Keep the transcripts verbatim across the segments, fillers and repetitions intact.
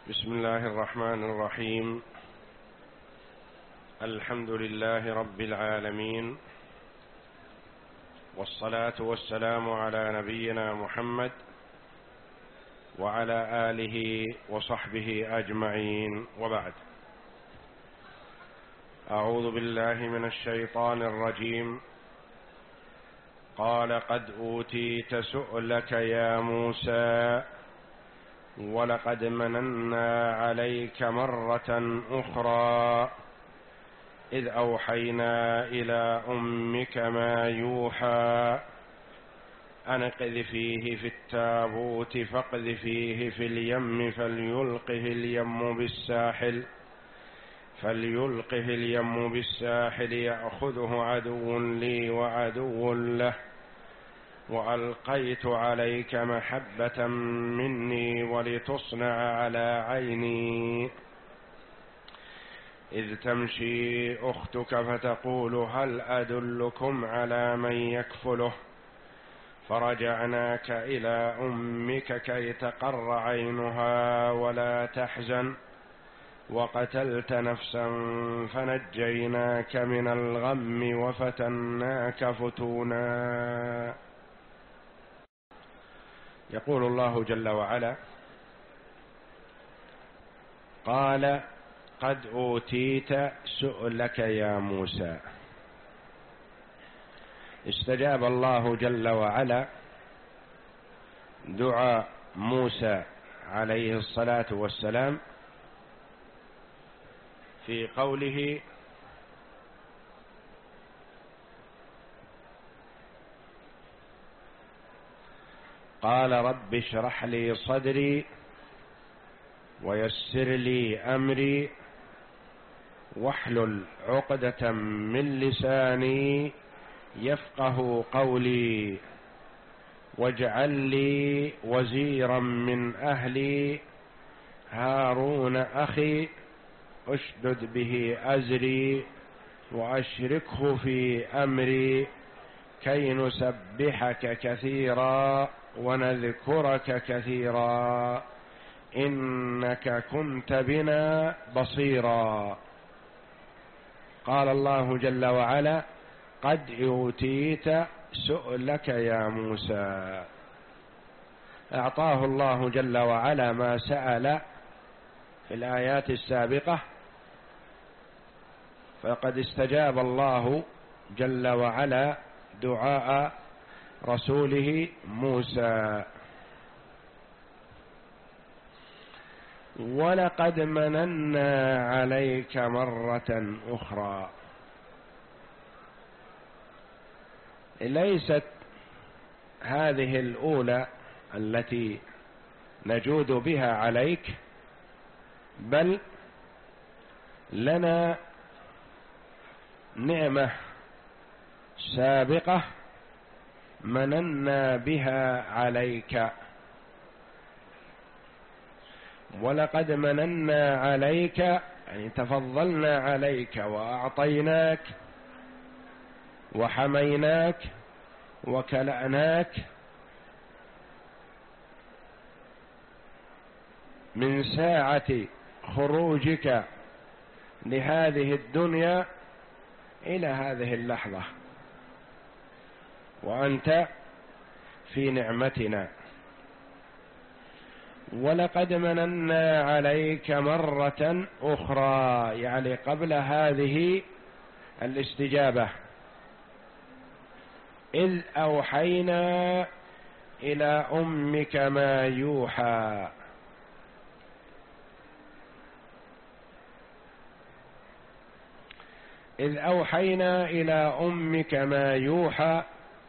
بسم الله الرحمن الرحيم. الحمد لله رب العالمين، والصلاة والسلام على نبينا محمد وعلى آله وصحبه أجمعين، وبعد. أعوذ بالله من الشيطان الرجيم. قال قد أوتيت سؤلك يا موسى ولقد مننا عليك مرة أخرى إذ أوحينا إلى أمك ما يوحى أن اقذفيه في التابوت فاقذفيه في اليم فليلقه اليم بالساحل فليلقه اليم بالساحل يأخذه عدو لي وعدو له وألقيت عليك محبة مني ولتصنع على عيني إذ تمشي أختك فتقول هل أدلكم على من يكفله فرجعناك إلى أمك كي تقر عينها ولا تحزن وقتلت نفسا فنجيناك من الغم وفتناك فتونا. يقول الله جل وعلا: قال قد أوتيت سؤلك يا موسى. استجاب الله جل وعلا دعاء موسى عليه الصلاة والسلام في قوله: قال رب اشرح لي صدري ويسر لي أمري واحلل عقدة من لساني يفقه قولي واجعل لي وزيرا من أهلي هارون أخي أشدد به أزري وأشركه في أمري كي نسبحك كثيرا ونذكرك كثيرا إنك كنت بنا بصيرا. قال الله جل وعلا: قد أوتيت سؤلك يا موسى. أعطاه الله جل وعلا ما سأل في الآيات السابقة، فقد استجاب الله جل وعلا دعاء رسوله موسى. ولقد مننا عليك مرة أخرى. ليست هذه الأولى التي نجود بها عليك، بل لنا نعمة سابقة مننا بها عليك. ولقد مننا عليك يعني تفضلنا عليك وأعطيناك وحميناك وكلأناك من ساعة خروجك لهذه الدنيا إلى هذه اللحظة وأنت في نعمتنا. ولقد مننا عليك مرة أخرى يعني قبل هذه الاستجابة، إذ أوحينا إلى أمك ما يوحى. إذ أوحينا إلى أمك ما يوحى.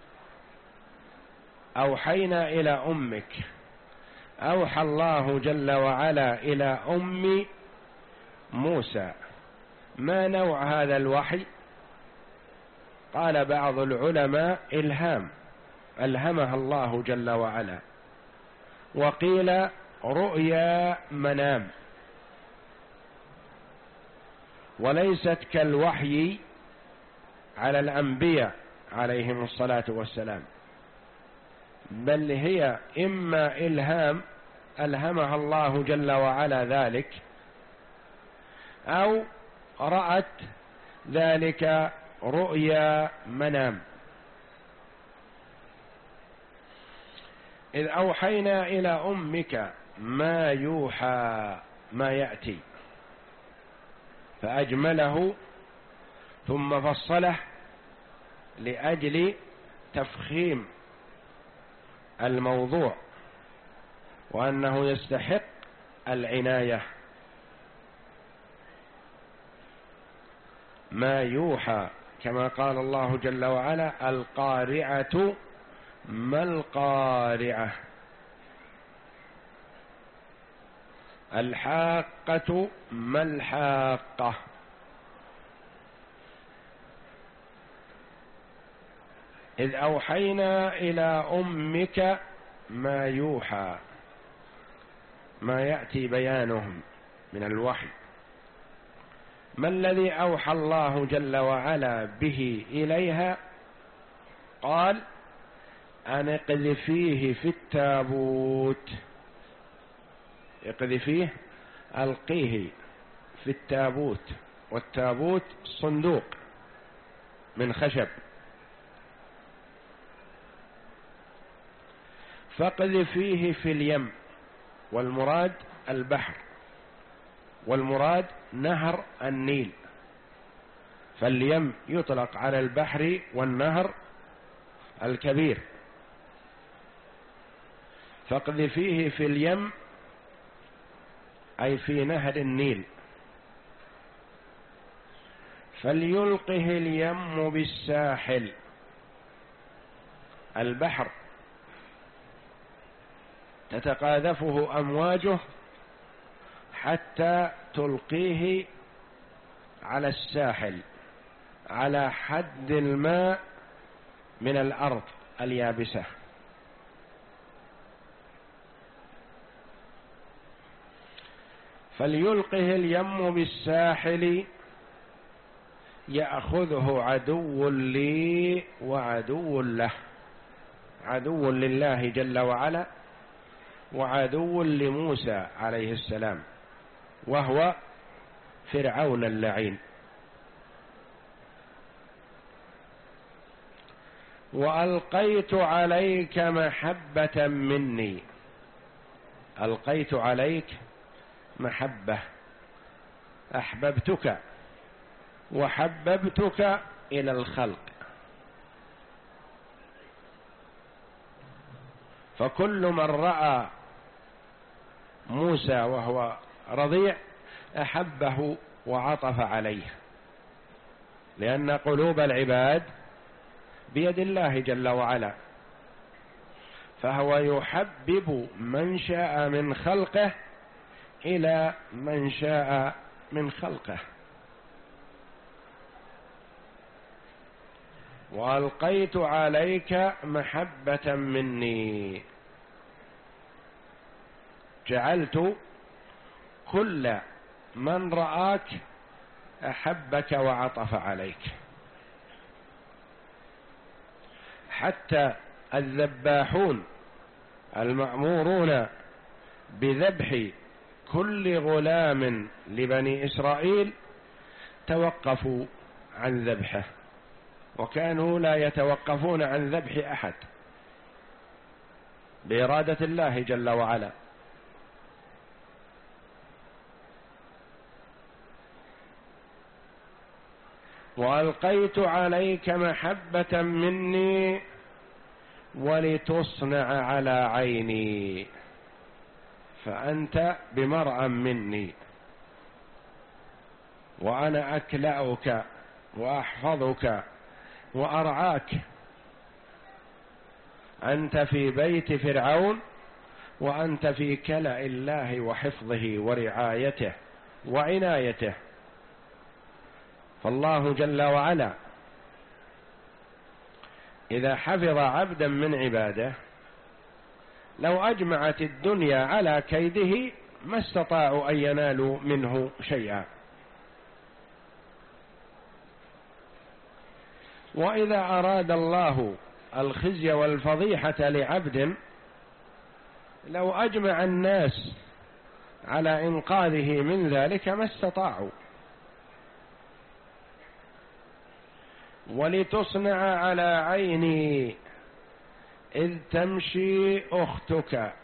أوحينا إلى أمك، أوحى الله جل وعلا إلى أم موسى. ما نوع هذا الوحي؟ قال بعض العلماء إلهام، ألهمها الله جل وعلا، وقيل رؤيا منام، وليست كالوحي على الأنبياء عليهم الصلاة والسلام، بل هي إما إلهام ألهمها الله جل وعلا ذلك، أو رأت ذلك رؤيا منام. إذ أوحينا إلى أمك ما يوحى، ما يأتي، فأجمله ثم فصله لأجل تفخيم الموضوع وأنه يستحق العناية. ما يوحى، كما قال الله جل وعلا: القارعة ما القارعة، الحاقة ما الحاقة. إذ أوحينا إلى أمك ما يوحى، ما يأتي بيانهم من الوحي. ما الذي أوحى الله جل وعلا به إليها؟ قال: أن اقذفيه في التابوت. اقذفيه، ألقيه في التابوت، والتابوت صندوق من خشب. فاقذفيه في اليم، والمراد البحر، والمراد نهر النيل، فاليم يطلق على البحر والنهر الكبير. فاقذفيه في اليم أي في نهر النيل، فليلقه اليم بالساحل. البحر تتقاذفه أمواجه حتى تلقيه على الساحل، على حد الماء من الأرض اليابسة. فليلقه اليم بالساحل يأخذه عدو لي وعدو له، عدو لله جل وعلا وعدو لموسى عليه السلام، وهو فرعون اللعين. وألقيت عليك محبة مني، ألقيت عليك محبة، أحببتك وحببتك إلى الخلق. فكل من رأى موسى وهو رضيع أحبه وعطف عليه، لأن قلوب العباد بيد الله جل وعلا، فهو يحبب من شاء من خلقه إلى من شاء من خلقه. وألقيت عليك محبة مني، جعلت كل من رآك أحبك وعطف عليك، حتى الذباحون المأمورون بذبح كل غلام لبني إسرائيل توقفوا عن ذبحه، وكانوا لا يتوقفون عن ذبح أحد بإرادة الله جل وعلا. وألقيت عليك محبة مني ولتصنع على عيني، فأنت بمرأى مني، وأنا أكلأك وأحفظك وأرعاك. أنت في بيت فرعون وأنت في كلأ الله وحفظه ورعايته وعنايته. فالله جل وعلا إذا حفظ عبدا من عباده لو أجمعت الدنيا على كيده ما استطاعوا أن ينالوا منه شيئا. وإذا أراد الله الخزي والفضيحة لعبد لو أجمع الناس على إنقاذه من ذلك ما استطاعوا. ولتصنع على عيني إذ تمشي أختك،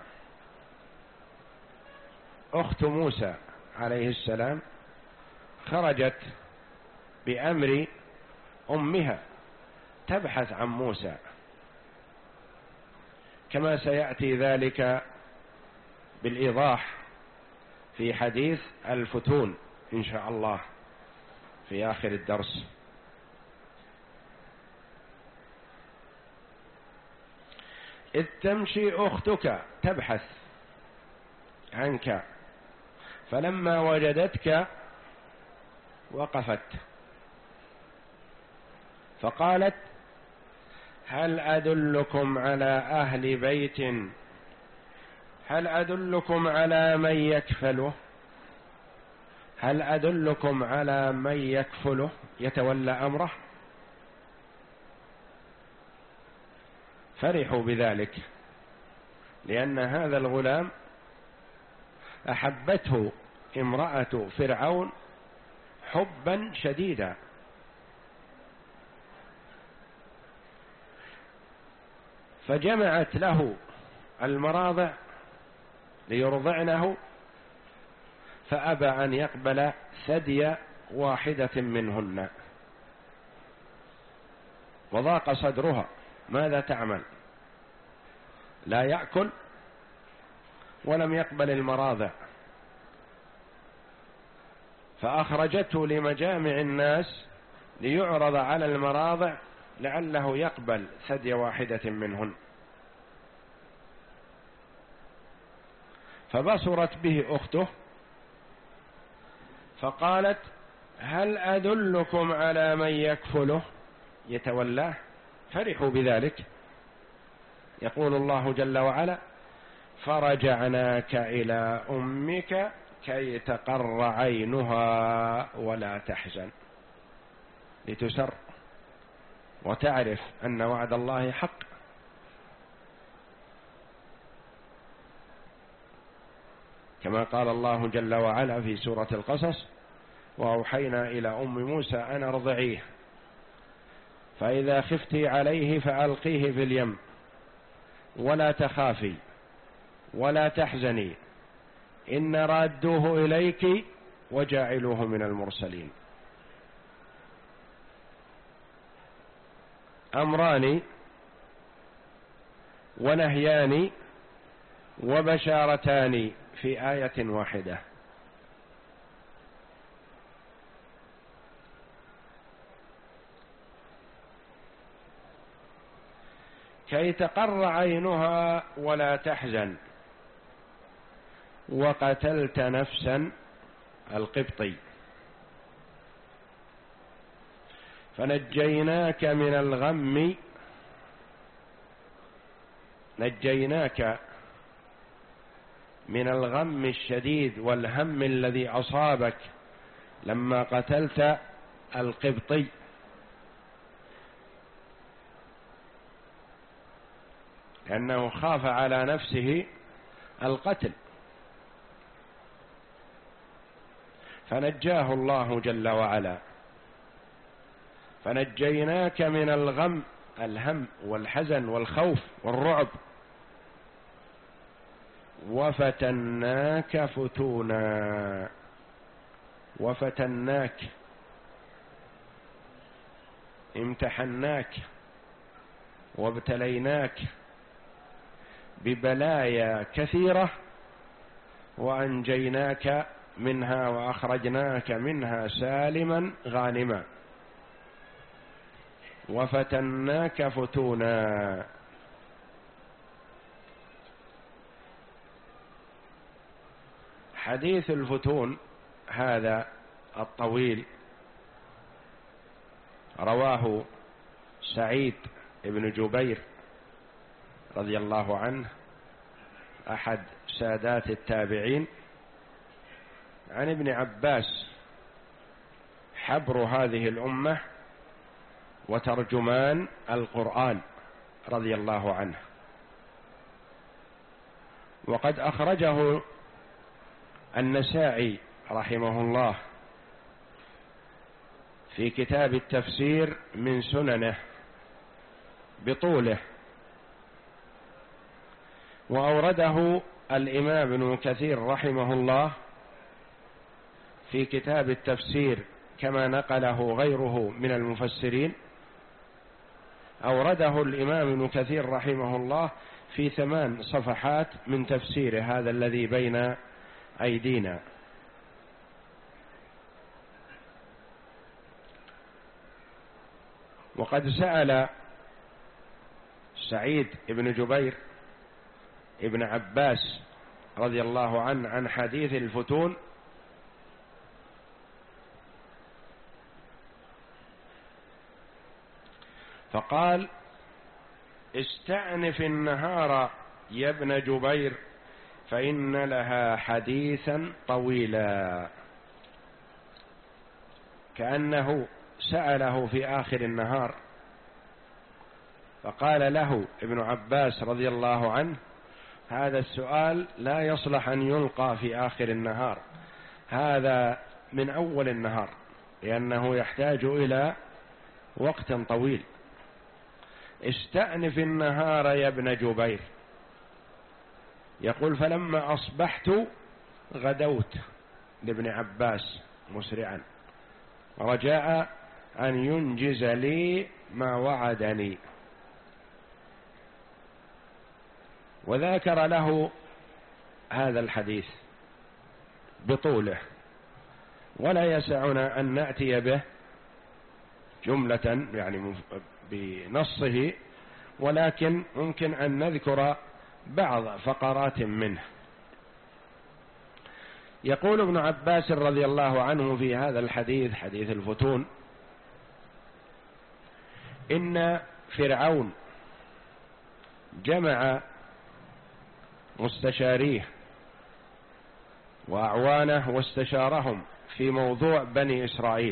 أخت موسى عليه السلام خرجت بأمر أمها تبحث عن موسى، كما سيأتي ذلك بالإيضاح في حديث الفتون إن شاء الله في آخر الدرس. إذ تمشي أختك تبحث عنك فلما وجدتك وقفت فقالت هل أدلكم على أهل بيت هل أدلكم على من يكفله هل أدلكم على من يكفله يتولى أمره. فرحوا بذلك لأن هذا الغلام أحبته امرأة فرعون حبا شديدا، فجمعت له المراضع ليرضعنه فأبى أن يقبل ثدي واحدة منهن، وضاق صدرها ماذا تعمل؟ لا يأكل ولم يقبل المراضع، فأخرجته لمجامع الناس ليعرض على المراضع لعله يقبل ثدي واحدة منهن، فبصرت به أخته فقالت هل أدلكم على من يكفله يتولاه. فرحوا بذلك. يقول الله جل وعلا فرجعناك إلى أمك كي تقر عينها ولا تحزن، لتسر وتعرف أن وعد الله حق. كما قال الله جل وعلا في سورة القصص وأوحينا إلى أم موسى أن ارضعيه فإذا خفتي عليه فألقيه في اليم ولا تخافي ولا تحزني إن رادوه إليك وجاعلوه من المرسلين. أمران ونهيان وبشارتان في آية واحدة. كي تقر عينها ولا تحزن وقتلت نفسا القبطي فنجيناك من الغم نجيناك من الغم الشديد والهم الذي أصابك لما قتلت القبطي، لأنه خاف على نفسه القتل فنجاه الله جل وعلا. فنجيناك من الغم الهم والحزن والخوف والرعب وفتناك فتونا. وفتناك امتحناك وابتليناك ببلايا كثيرة وأنجيناك منها وأخرجناك منها سالما غانما. وفتناك فتونا. حديث الفتون هذا الطويل رواه سعيد بن جبير رضي الله عنه أحد سادات التابعين عن ابن عباس حبر هذه الأمة وترجمان القرآن رضي الله عنه، وقد أخرجه النسائي رحمه الله في كتاب التفسير من سننه بطوله، وأورده الإمام ابن كثير رحمه الله في كتاب التفسير كما نقله غيره من المفسرين. أورده الإمام ابن كثير رحمه الله في ثمان صفحات من تفسير هذا الذي بين أيدينا. وقد سأل سعيد بن جبير ابن عباس رضي الله عنه عن حديث الفتون، فقال: استأنف النهار يا ابن جبير فإن لها حديثا طويلا، كأنه سأله في آخر النهار، فقال له ابن عباس رضي الله عنه: هذا السؤال لا يصلح أن يلقى في آخر النهار، هذا من أول النهار، لأنه يحتاج إلى وقت طويل. استأنف النهار يا ابن جبير. يقول: فلما أصبحت غدوت لابن عباس مسرعا رجاء أن ينجز لي ما وعدني، وذكر له هذا الحديث بطوله، ولا يسعنا أن نأتي به جملة يعني بنصه، ولكن ممكن أن نذكر بعض فقرات منه. يقول ابن عباس رضي الله عنه في هذا الحديث، حديث الفتون: إن فرعون جمع مستشاريه وأعوانه واستشارهم في موضوع بني إسرائيل،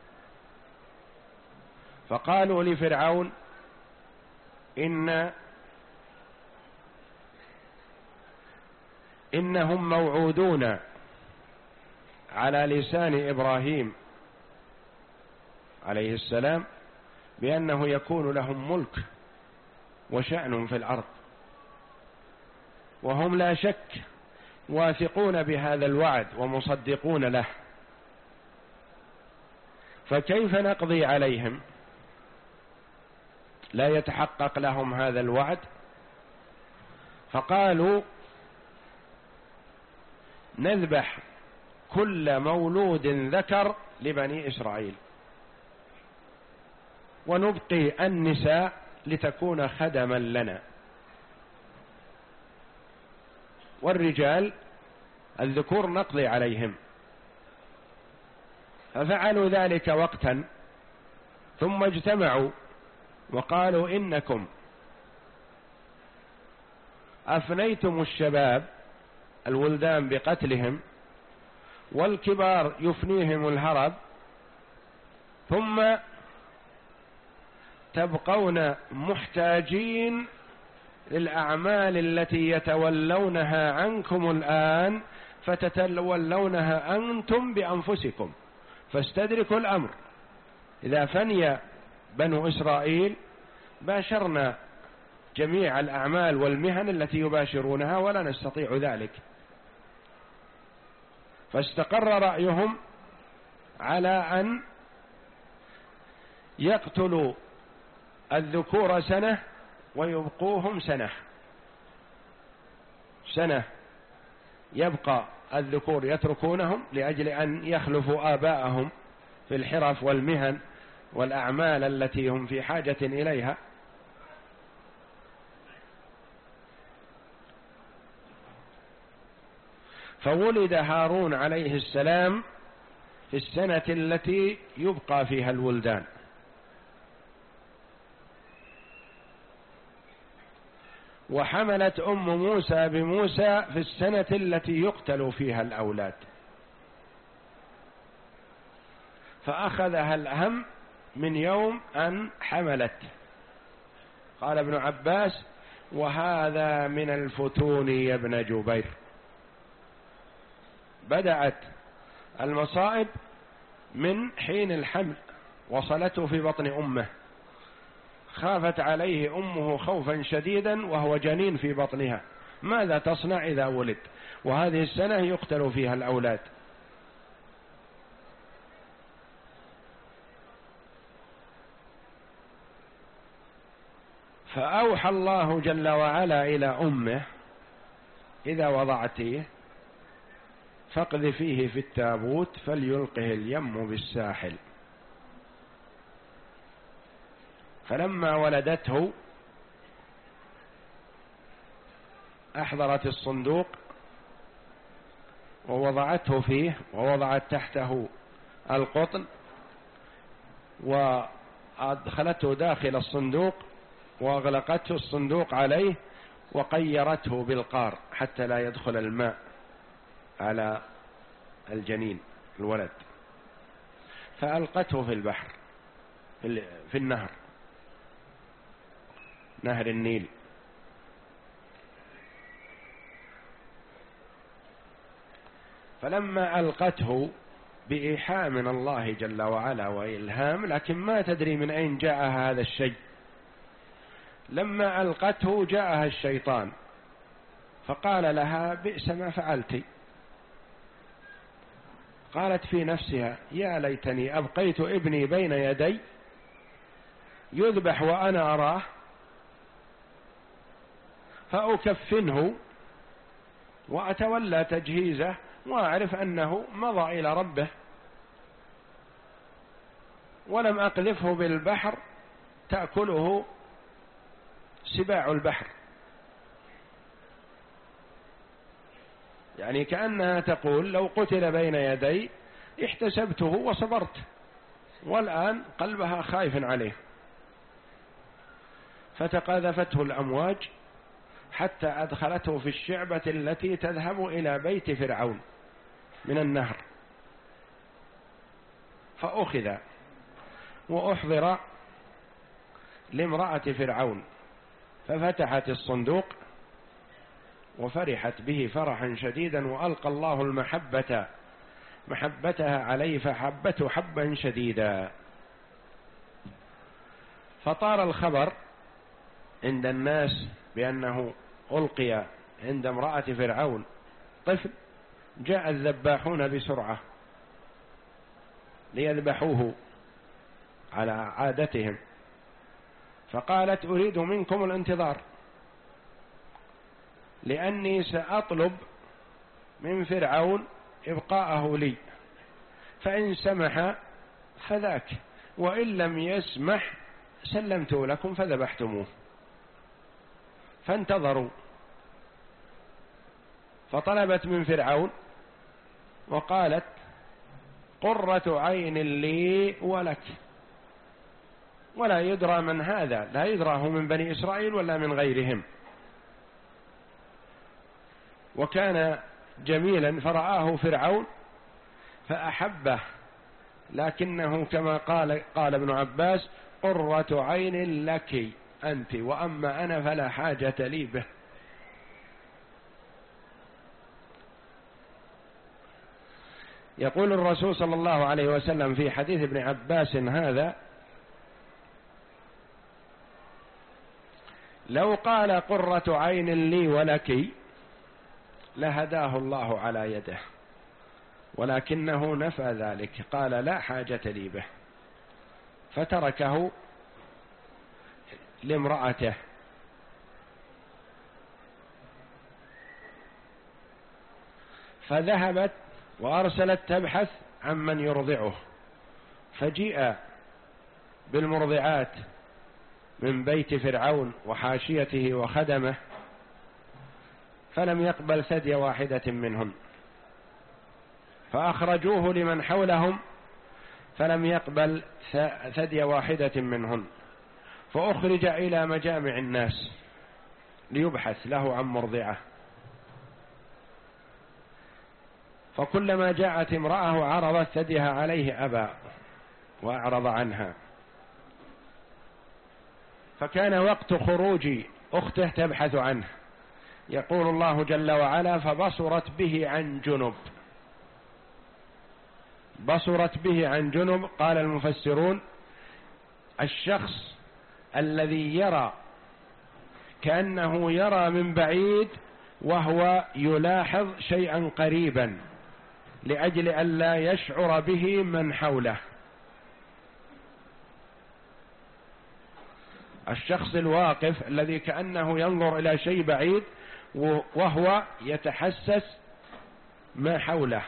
فقالوا لفرعون: إن إنهم موعودون على لسان إبراهيم عليه السلام بأنه يكون لهم ملك وشأن في الأرض، وهم لا شك واثقون بهذا الوعد ومصدقون له، فكيف نقضي عليهم؟ لا يتحقق لهم هذا الوعد. فقالوا: نذبح كل مولود ذكر لبني إسرائيل ونبقي النساء لتكون خدما لنا، والرجال الذكور نقضي عليهم. ففعلوا ذلك وقتا، ثم اجتمعوا وقالوا: إنكم أفنيتم الشباب الولدان بقتلهم، والكبار يفنيهم الهرب، ثم تبقون محتاجين للأعمال التي يتولونها عنكم الآن، فتتولونها أنتم بأنفسكم، فاستدركوا الأمر. إذا فني بنو إسرائيل باشرنا جميع الأعمال والمهن التي يباشرونها ولا نستطيع ذلك. فاستقر رأيهم على أن يقتلوا الذكور سنة ويبقوهم سنة سنة يبقى الذكور يتركونهم لأجل أن يخلفوا آباءهم في الحرف والمهن والأعمال التي هم في حاجة إليها. فولد هارون عليه السلام في السنة التي يبقى فيها الولدان، وحملت أم موسى بموسى في السنة التي يقتل فيها الأولاد، فأخذها الهم من يوم أن حملت. قال ابن عباس: وهذا من الفتون يا ابن جبير. بدأت المصائب من حين الحمل، وصلته في بطن أمه، خافت عليه أمه خوفا شديدا وهو جنين في بطنها، ماذا تصنع إذا ولد؟ وهذه السنة يقتل فيها الأولاد. فأوحى الله جل وعلا إلى أمه: إذا وضعتيه فاقذفيه في التابوت فليلقه اليم بالساحل. فلما ولدته أحضرت الصندوق ووضعته فيه، ووضعت تحته القطن، وأدخلته داخل الصندوق وأغلقته الصندوق عليه، وقيرته بالقار حتى لا يدخل الماء على الجنين الولد، فألقته في البحر في النهر، نهر النيل. فلما ألقته بإيحاء من الله جل وعلا وإلهام، لكن ما تدري من أين جاء هذا الشيء، لما ألقته جاءها الشيطان فقال لها: بئس ما فعلت. قالت في نفسها: يا ليتني أبقيت ابني بين يدي يذبح وأنا أراه فأكفنه وأتولى تجهيزه وأعرف أنه مضى إلى ربه، ولم أقذفه بالبحر تأكله سباع البحر. يعني كأنها تقول: لو قتل بين يدي احتسبته وصبرت، والآن قلبها خايف عليه. فتقاذفته الأمواج حتى أدخلته في الشعبة التي تذهب إلى بيت فرعون من النهر، فأخذ وأحضر لامرأة فرعون، ففتحت الصندوق وفرحت به فرحا شديدا، وألقى الله المحبة محبتها عليه فحبته حبا شديدا. فطار الخبر عند الناس بأنه ألقي عند امرأة فرعون طفل. جاء الذباحون بسرعة ليذبحوه على عادتهم، فقالت: أريد منكم الانتظار، لأني سأطلب من فرعون إبقاءه لي، فإن سمح فذاك، وإن لم يسمح سلمت لكم فذبحتموه. فانتظروا، فطلبت من فرعون وقالت: قرة عين لي ولك. ولا يدرى من هذا، لا يدراه من بني إسرائيل ولا من غيرهم، وكان جميلا فرآه فرعون فأحبه، لكنه كما قال قال ابن عباس: قرة عين لك أنت، وأما أنا فلا حاجة لي به. يقول الرسول صلى الله عليه وسلم في حديث ابن عباس هذا: لو قال قرة عين لي ولك لهداه الله على يده، ولكنه نفى ذلك، قال: لا حاجة لي به، فتركه لامرأته. فذهبت وأرسلت تبحث عن من يرضعه، فجيء بالمرضعات من بيت فرعون وحاشيته وخدمه، فلم يقبل ثدي واحدة منهن، فأخرجوه لمن حولهم فلم يقبل ثدي واحدة منهن، فأخرج إلى مجامع الناس ليبحث له عن مرضعة. فكلما جاءت امرأة عرضت ثديها عليه أبى وأعرض عنها. فكان وقت خروج أخته تبحث عنه. يقول الله جل وعلا: فبصرت به عن جنب. بصرت به عن جنب، قال المفسرون: الشخص الذي يرى كأنه يرى من بعيد وهو يلاحظ شيئا قريبا لأجل أن لا يشعر به من حوله. الشخص الواقف الذي كأنه ينظر إلى شيء بعيد وهو يتحسس ما حوله،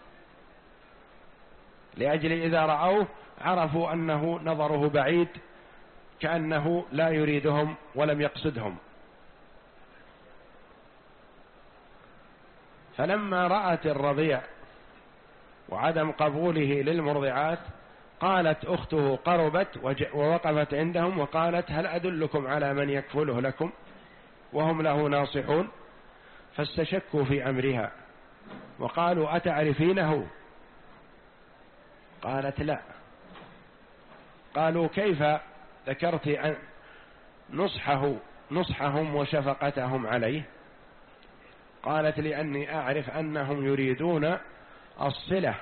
لأجل إذا رأوه عرفوا أنه نظره بعيد، كأنه لا يريدهم ولم يقصدهم. فلما رأت الرضيع وعدم قبوله للمرضعات قالت أخته قربت ووقفت عندهم وقالت: هل أدلكم على من يكفله لكم؟ وهم له ناصحون. فاستشكوا في أمرها وقالوا: أتعرفينه؟ قالت: لا. قالوا: كيف ذكرت عن نصحه نصحهم وشفقتهم عليه؟ قالت: لأني أعرف أنهم يريدون الصلة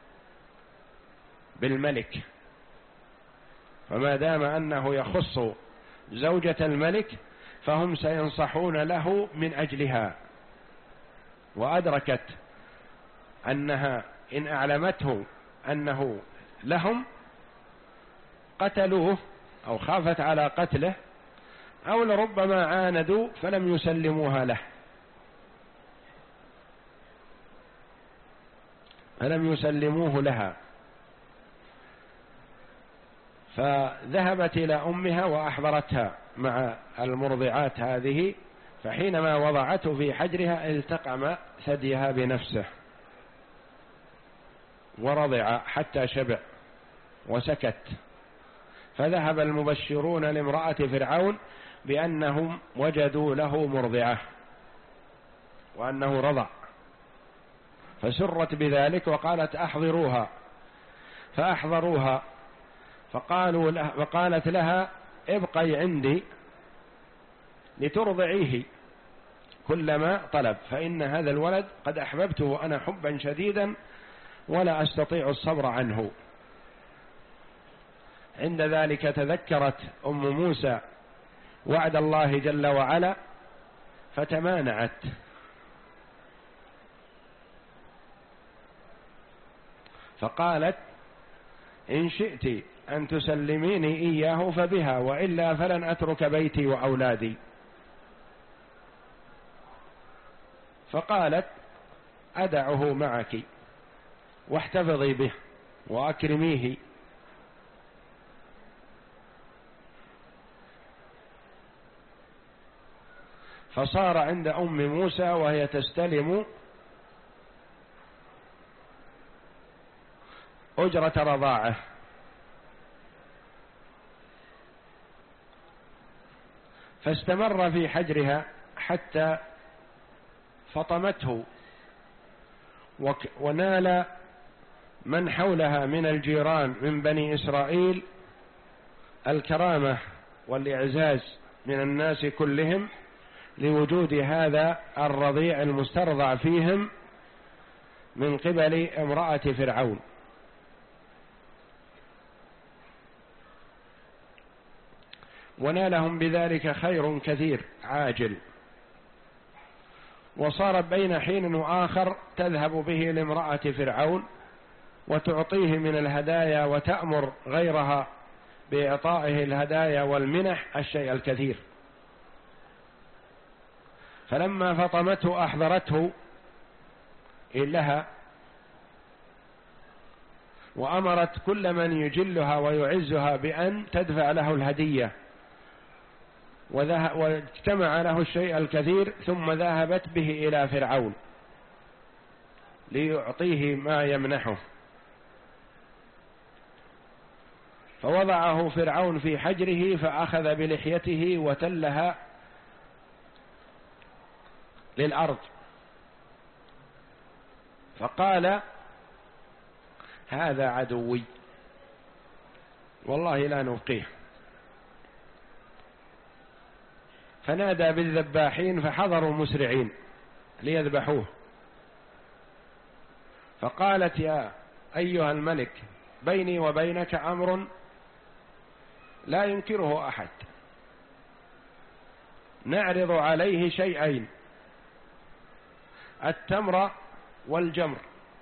بالملك، فما دام أنه يخص زوجة الملك فهم سينصحون له من أجلها. وأدركت أنها إن أعلمته أنه لهم قتلوه أو خافت على قتله، أو لربما عاندوا فلم يسلموها له فلم يسلموه لها. فذهبت إلى أمها وأحضرتها مع المرضعات هذه، فحينما وضعته في حجرها التقم ثديها بنفسه ورضع حتى شبع وسكت. فذهب المبشرون لامرأة فرعون بأنهم وجدوا له مرضعة وأنه رضع، فسرت بذلك وقالت: أحضروها. فأحضروها فقالوا لها وقالت لها: ابقي عندي لترضعيه كلما طلب، فإن هذا الولد قد أحببته أنا حبا شديدا ولا أستطيع الصبر عنه. عند ذلك تذكرت أم موسى وعد الله جل وعلا فتمانعت، فقالت: إن شئت أن تسلميني إياه فبها، وإلا فلن أترك بيتي وأولادي. فقالت: أدعه معك واحتفظي به وأكرميه. فصار عند أم موسى وهي تستلم أجرة رضاعه، فاستمر في حجرها حتى فطمته، ونال من حولها من الجيران من بني إسرائيل الكرامة والإعزاز من الناس كلهم لوجود هذا الرضيع المسترضع فيهم من قبل امرأة فرعون. ونالهم بذلك خير كثير عاجل. وصارت بين حين وآخر تذهب به لامرأة فرعون وتعطيه من الهدايا وتأمر غيرها بإعطائه الهدايا والمنح الشيء الكثير. فلما فطمته أحضرته لها وأمرت كل من يجلها ويعزها بأن تدفع له الهدية، واجتمع له الشيء الكثير، ثم ذهبت به إلى فرعون ليعطيه ما يمنحه. فوضعه فرعون في حجره فأخذ بلحيته وتلها للأرض، فقال: هذا عدوي والله لا نبقيه. فنادى بالذباحين فحضروا مسرعين ليذبحوه، فقالت يا أيها الملك بيني وبينك أمر لا ينكره أحد، نعرض عليه شيئين: التمر والجمر،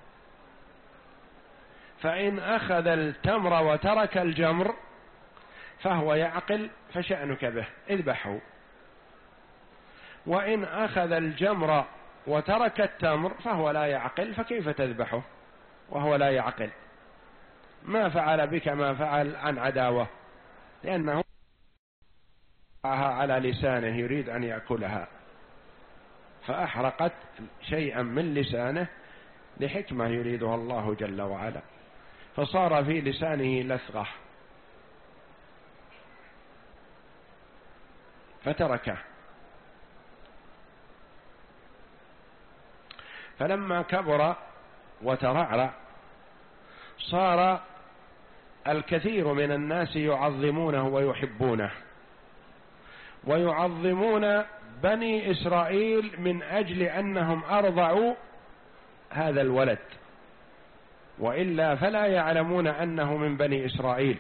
فإن أخذ التمر وترك الجمر فهو يعقل فشأنك به، اذبحه. وإن أخذ الجمر وترك التمر فهو لا يعقل، فكيف تذبحه وهو لا يعقل؟ ما فعل بك ما فعل عن عداوة، لأنه على لسانه يريد أن يأكلها، فأحرقت شيئا من لسانه لحكمة يريدها الله جل وعلا، فصار في لسانه لثغة فتركه. فلما كبر وترعرع صار الكثير من الناس يعظمونه ويحبونه، ويعظمون بني إسرائيل من أجل أنهم أرضعوا هذا الولد، وإلا فلا يعلمون أنه من بني إسرائيل،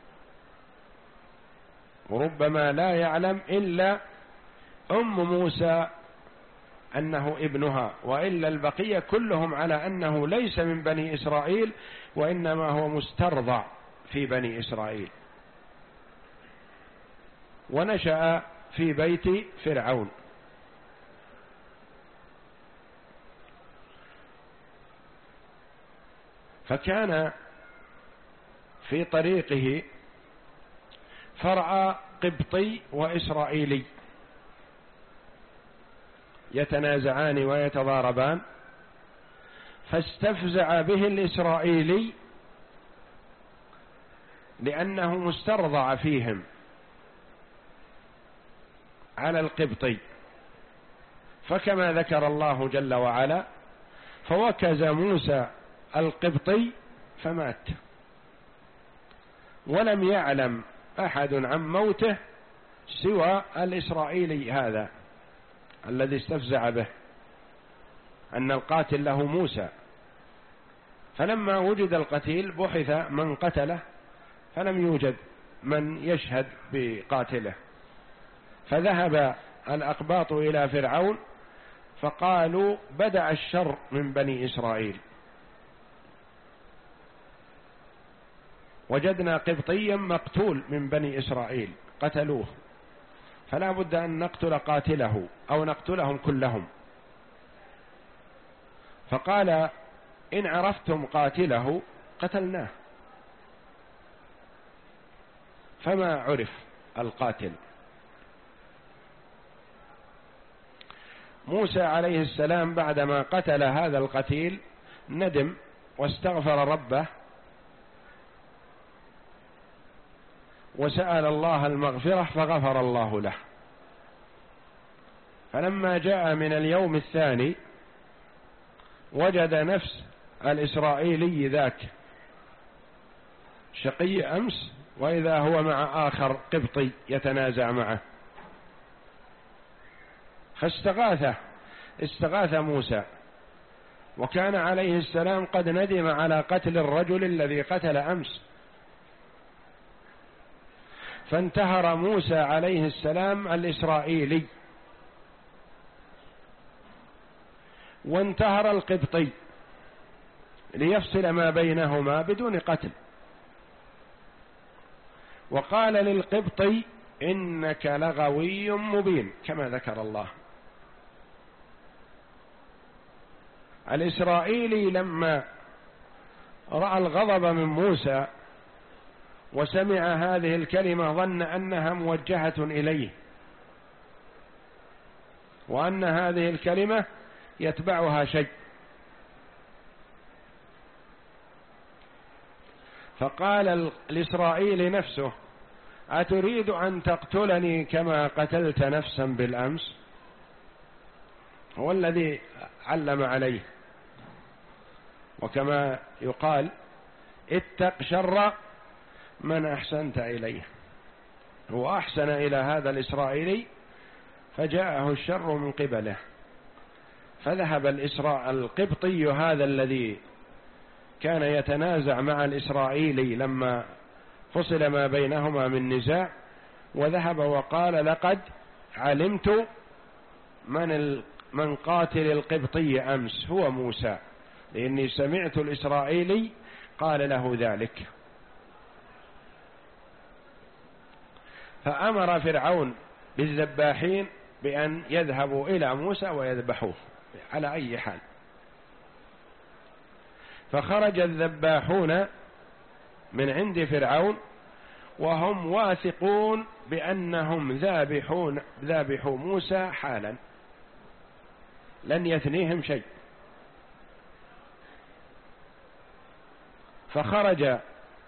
وربما لا يعلم إلا أم موسى أنه ابنها، وإلا البقية كلهم على أنه ليس من بني إسرائيل، وإنما هو مسترضع في بني إسرائيل، ونشأ في بيت فرعون. فكان في طريقه فرأى قبطي وإسرائيلي يتنازعان ويتضاربان، فاستفزع به الإسرائيلي لأنه مسترضع فيهم على القبطي، فكما ذكر الله جل وعلا: فوكز موسى القبطي فمات، ولم يعلم أحد عن موته سوى الإسرائيلي هذا الذي استفزع به أن القاتل له موسى. فلما وجد القتيل بحث من قتله فلم يوجد من يشهد بقاتله، فذهب الأقباط إلى فرعون فقالوا: بدأ الشر من بني إسرائيل، وجدنا قبطيا مقتول من بني إسرائيل قتلوه، فلا بد أن نقتل قاتله أو نقتلهم كلهم. فقال: إن عرفتم قاتله قتلناه، فما عرف القاتل. موسى عليه السلام بعدما قتل هذا القتيل ندم واستغفر ربه وسأل الله المغفرة فغفر الله له. فلما جاء من اليوم الثاني وجد نفس الإسرائيلي ذاك شقي أمس، وإذا هو مع آخر قبطي يتنازع معه، فاستغاثه استغاث موسى، وكان عليه السلام قد ندم على قتل الرجل الذي قتل أمس، فانتهر موسى عليه السلام الإسرائيلي وانتهر القبطي ليفصل ما بينهما بدون قتل، وقال للقبطي: إنك لغوي مبين، كما ذكر الله. الإسرائيلي لما رأى الغضب من موسى وسمع هذه الكلمة ظن أنها موجهة إليه، وأن هذه الكلمة يتبعها شيء، فقال الإسرائيلي نفسه: أتريد أن تقتلني كما قتلت نفسا بالأمس؟ هو الذي علم عليه. وكما يقال: اتق شر من أحسنت إليه، هو أحسن إلى هذا الإسرائيلي فجاءه الشر من قبله، فذهب الإسرا... القبطي هذا الذي كان يتنازع مع الإسرائيلي لما فصل ما بينهما من نزاع، وذهب وقال لقد علمت من, ال... من قاتل القبطي أمس هو موسى، لأني سمعت الإسرائيلي قال له ذلك. فأمر فرعون بالذباحين بأن يذهبوا إلى موسى ويذبحوه على أي حال. فخرج الذباحون من عند فرعون وهم واثقون بأنهم ذابحون ذابحوا موسى حالا، لن يثنيهم شيء. فخرج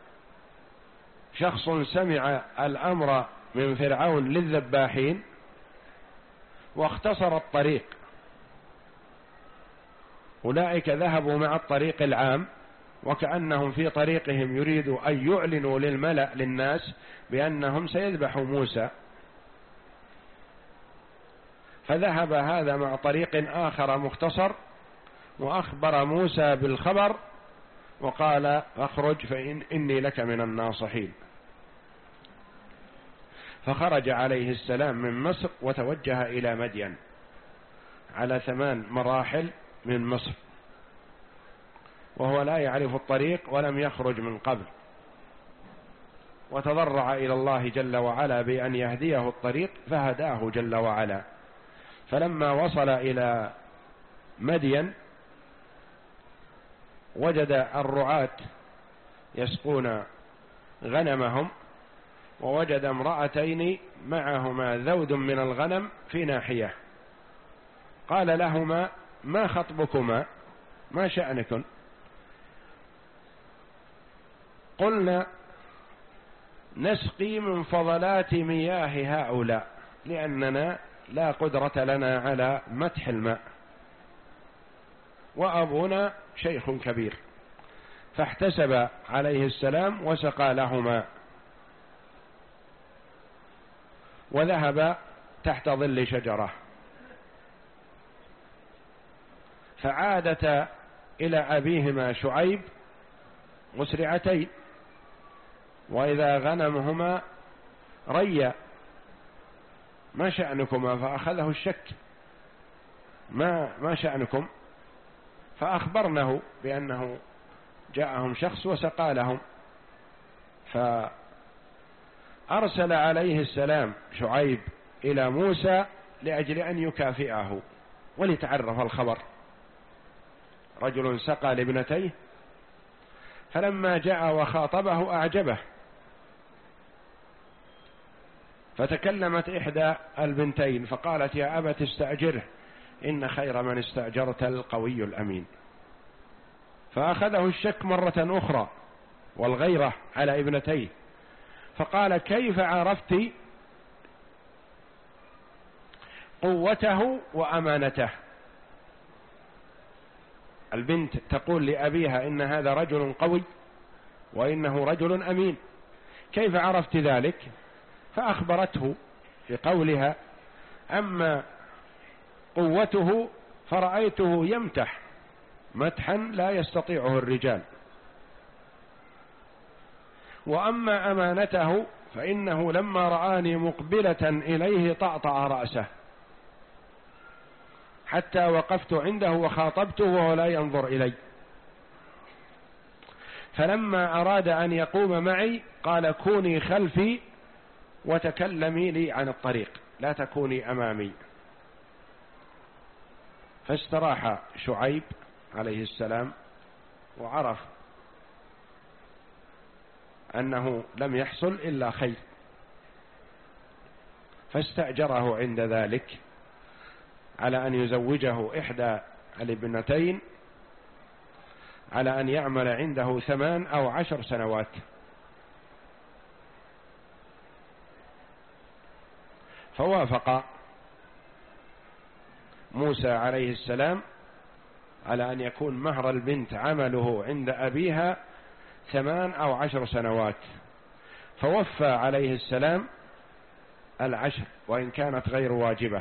شخص سمع الأمر من فرعون للذباحين واختصر الطريق. أولئك ذهبوا مع الطريق العام وكأنهم في طريقهم يريدوا أن يعلنوا للملأ للناس بأنهم سيذبحوا موسى، فذهب هذا مع طريق آخر مختصر وأخبر موسى بالخبر وقال اخرج فإني لك من الناصحين. فخرج عليه السلام من مصر وتوجه إلى مدين على ثمان مراحل من مصر، وهو لا يعرف الطريق ولم يخرج من قبل، وتضرع إلى الله جل وعلا بأن يهديه الطريق فهداه جل وعلا. فلما وصل إلى مدين وجد الرعاة يسقون غنمهم، ووجد امرأتين معهما ذود من الغنم في ناحية، قال لهما ما خطبكما ما شأنكم؟ قلنا نسقي من فضلات مياه هؤلاء لأننا لا قدرة لنا على مدح الماء وأبونا شيخ كبير. فاحتسب عليه السلام وسقى لهما وذهب تحت ظل شجرة، فعادتا إلى أبيهما شعيب مسرعتين، وإذا غنمهما ريا ما شأنكما؟ فأخذه الشك ما ما شأنكم؟ فأخبرنه بأنه جاءهم شخص وسقى لهم. فأرسل عليه السلام شعيب إلى موسى لأجل أن يكافئه وليتعرف الخبر، رجل سقى لابنتيه. فلما جاء وخاطبه أعجبه، فتكلمت إحدى البنتين فقالت يا أبت استأجره إن خير من استأجرت القوي الأمين. فأخذه الشك مرة أخرى والغيرة على ابنتيه، فقال كيف عرفت قوته وأمانته؟ البنت تقول لأبيها إن هذا رجل قوي وإنه رجل أمين، كيف عرفت ذلك؟ فأخبرته بقولها أما قوته فرأيته يمتح مدحا لا يستطيعه الرجال، وأما أمانته فإنه لما رآني مقبلة إليه طأطأ رأسه حتى وقفت عنده وخاطبته وهو لا ينظر إلي، فلما أراد أن يقوم معي قال كوني خلفي وتكلمي لي عن الطريق لا تكوني أمامي. فاستراح شعيب عليه السلام وعرف أنه لم يحصل إلا خير، فاستأجره عند ذلك على أن يزوجه إحدى الابنتين على أن يعمل عنده ثمان أو عشر سنوات. فوافق موسى عليه السلام على أن يكون مهر البنت عمله عند أبيها ثمان أو عشر سنوات. فوفى عليه السلام العشر وإن كانت غير واجبة.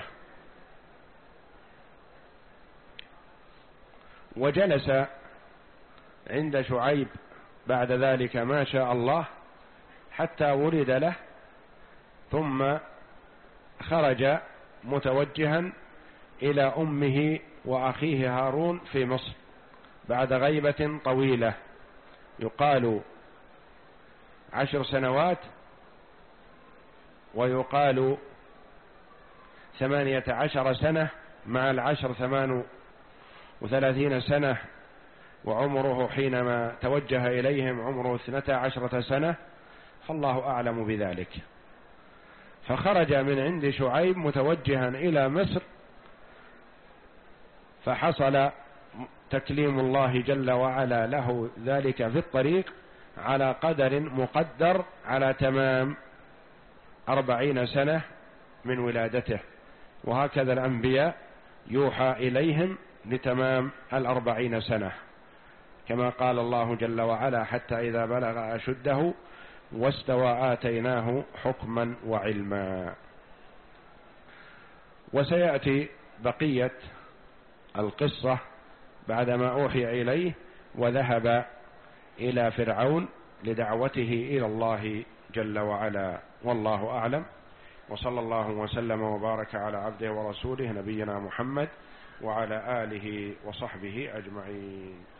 وجلس عند شعيب بعد ذلك ما شاء الله حتى ولد له، ثم خرج متوجها إلى أمه وأخيه هارون في مصر بعد غيبة طويلة، يقال عشر سنوات ويقال ثمانية عشر سنة، مع العشر ثمان وثلاثين سنة، وعمره حينما توجه إليهم عمره اثنتا عشرة سنة، فالله أعلم بذلك. فخرج من عند شعيب متوجها إلى مصر، فحصل تكليم الله جل وعلا له ذلك في الطريق على قدر مقدر على تمام أربعين سنة من ولادته، وهكذا الأنبياء يوحى إليهم لتمام الأربعين سنة، كما قال الله جل وعلا: حتى إذا بلغ أشده واستوى آتيناه حكما وعلما. وسيأتي بقية القصة بعدما أوحي إليه وذهب إلى فرعون لدعوته إلى الله جل وعلا، والله أعلم. وصلى الله وسلم وبارك على عبده ورسوله نبينا محمد وعلى آله وصحبه أجمعين.